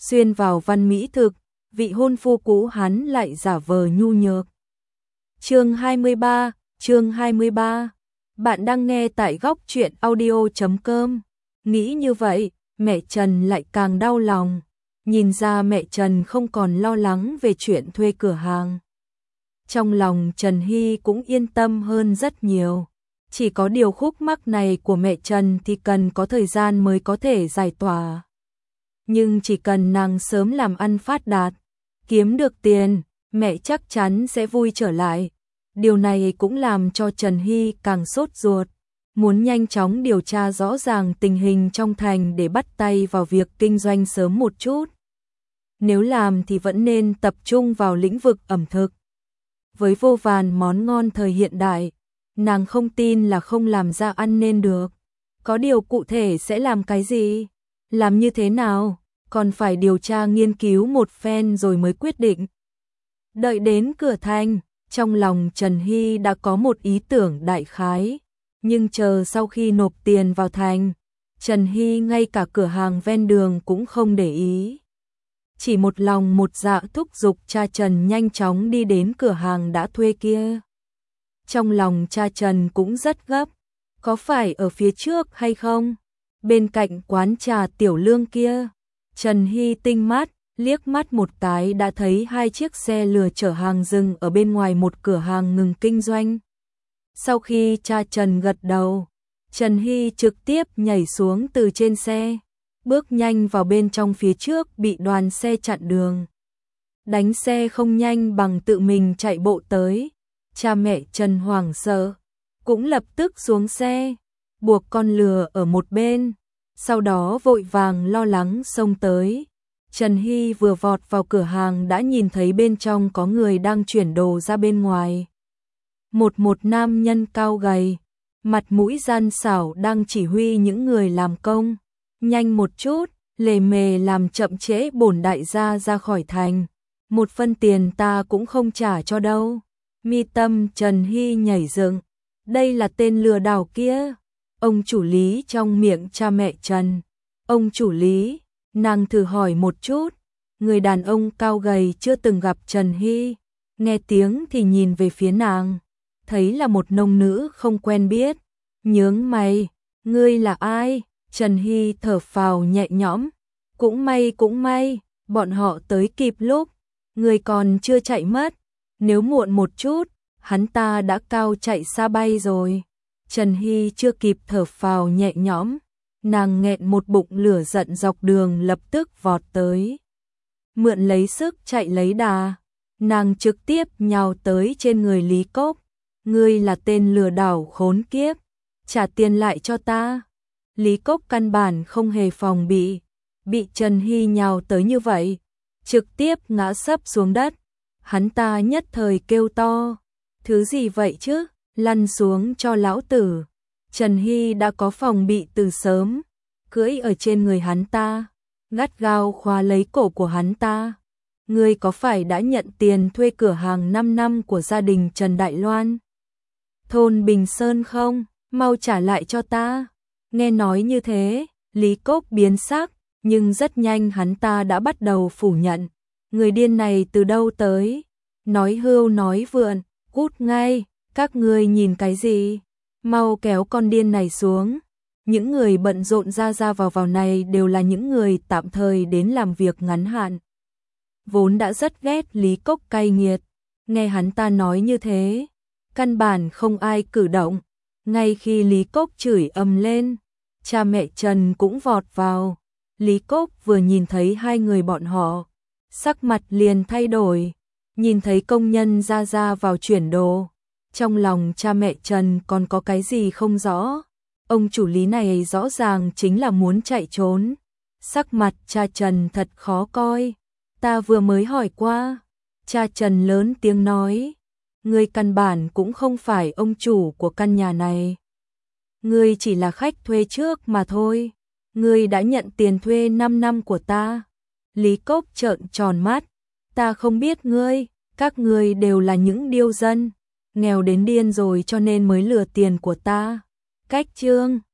xuyên vào văn mỹ thực, vị hôn phu cũ hắn lại giả vờ nhu nhược. Chương 23. Bạn đang nghe tại góc truyện audio.com. Nghĩ như vậy, mẹ Trần lại càng đau lòng. Nhìn ra mẹ Trần không còn lo lắng về chuyện thuê cửa hàng. Trong lòng Trần Hy cũng yên tâm hơn rất nhiều. Chỉ có điều khúc mắc này của mẹ Trần thì cần có thời gian mới có thể giải tỏa. Nhưng chỉ cần nàng sớm làm ăn phát đạt, kiếm được tiền, mẹ chắc chắn sẽ vui trở lại. Điều này cũng làm cho Trần Hy càng sốt ruột, muốn nhanh chóng điều tra rõ ràng tình hình trong thành để bắt tay vào việc kinh doanh sớm một chút. Nếu làm thì vẫn nên tập trung vào lĩnh vực ẩm thực. Với vô vàn món ngon thời hiện đại, nàng không tin là không làm ra ăn nên được. Có điều cụ thể sẽ làm cái gì? Làm như thế nào? Còn phải điều tra nghiên cứu một phen rồi mới quyết định. Đợi đến cửa thành, trong lòng Trần Hy đã có một ý tưởng đại khái. Nhưng chờ sau khi nộp tiền vào thành, Trần Hy ngay cả cửa hàng ven đường cũng không để ý. Chỉ một lòng một dạ thúc giục cha Trần nhanh chóng đi đến cửa hàng đã thuê kia. Trong lòng cha Trần cũng rất gấp, có phải ở phía trước hay không? Bên cạnh quán trà Tiểu Lương kia, Trần Hy tinh mắt, liếc mắt một cái đã thấy hai chiếc xe lừa chở hàng dừng ở bên ngoài một cửa hàng ngừng kinh doanh. Sau khi cha Trần gật đầu, Trần Hy trực tiếp nhảy xuống từ trên xe, bước nhanh vào bên trong. Phía trước bị đoàn xe chặn đường. Đánh xe không nhanh bằng tự mình chạy bộ tới. Cha mẹ Trần hoảng sợ, cũng lập tức xuống xe, buộc con lừa ở một bên, sau đó vội vàng lo lắng xông tới. Trần Hy vừa vọt vào cửa hàng đã nhìn thấy bên trong có người đang chuyển đồ ra bên ngoài. Một nam nhân cao gầy, mặt mũi gian xảo đang chỉ huy những người làm công. Nhanh một chút, lề mề làm chậm trễ bổn đại gia ra khỏi thành. Một phân tiền ta cũng không trả cho đâu. Mi tâm Trần Hy nhảy dựng. Đây là tên lừa đảo kia. Ông chủ Lý trong miệng cha mẹ Trần. Ông chủ Lý, nàng thử hỏi một chút. Người đàn ông cao gầy chưa từng gặp Trần Hy, nghe tiếng thì nhìn về phía nàng, thấy là một nông nữ không quen biết, nhướng mày, ngươi là ai? Trần Hy thở phào nhẹ nhõm, cũng may, bọn họ tới kịp lúc, người còn chưa chạy mất, nếu muộn một chút, hắn ta đã cao chạy xa bay rồi. Trần Hy chưa kịp thở phào nhẹ nhõm, nàng nghẹn một bụng lửa giận dọc đường lập tức vọt tới. Mượn lấy sức chạy lấy đà, nàng trực tiếp nhào tới trên người Lý Cốc. Ngươi là tên lừa đảo khốn kiếp, trả tiền lại cho ta. Lý Cốc căn bản không hề phòng bị Trần Hy nhào tới như vậy, trực tiếp ngã sấp xuống đất. Hắn ta nhất thời kêu to, thứ gì vậy chứ, lăn xuống cho lão tử. Trần Hy đã có phòng bị từ sớm, cưỡi ở trên người hắn ta, gắt gao khóa lấy cổ của hắn ta. Ngươi có phải đã nhận tiền thuê cửa hàng 5 năm của gia đình Trần Đại Loan, thôn Bình Sơn không? Mau trả lại cho ta. Nghe nói như thế, Lý Cốc biến sắc, nhưng rất nhanh hắn ta đã bắt đầu phủ nhận. Người điên này từ đâu tới? Nói hưu nói vượn, cút ngay, các ngươi nhìn cái gì? Mau kéo con điên này xuống. Những người bận rộn ra vào này đều là những người tạm thời đến làm việc ngắn hạn. Vốn đã rất ghét Lý Cốc cay nghiệt, nghe hắn ta nói như thế, căn bản không ai cử động. Ngay khi Lý Cốc chửi ầm lên, cha mẹ Trần cũng vọt vào. Lý Cốc vừa nhìn thấy hai người bọn họ, sắc mặt liền thay đổi, nhìn thấy công nhân ra vào chuyển đồ. Trong lòng cha mẹ Trần còn có cái gì không rõ, ông chủ Lý này rõ ràng chính là muốn chạy trốn. Sắc mặt cha Trần thật khó coi, ta vừa mới hỏi qua. Cha Trần lớn tiếng nói, ngươi căn bản cũng không phải ông chủ của căn nhà này. Ngươi chỉ là khách thuê trước mà thôi. Ngươi đã nhận tiền thuê 5 năm của ta. Lý Cốc trợn tròn mắt, ta không biết ngươi, các ngươi đều là những điêu dân, nghèo đến điên rồi cho nên mới lừa tiền của ta. Cách chương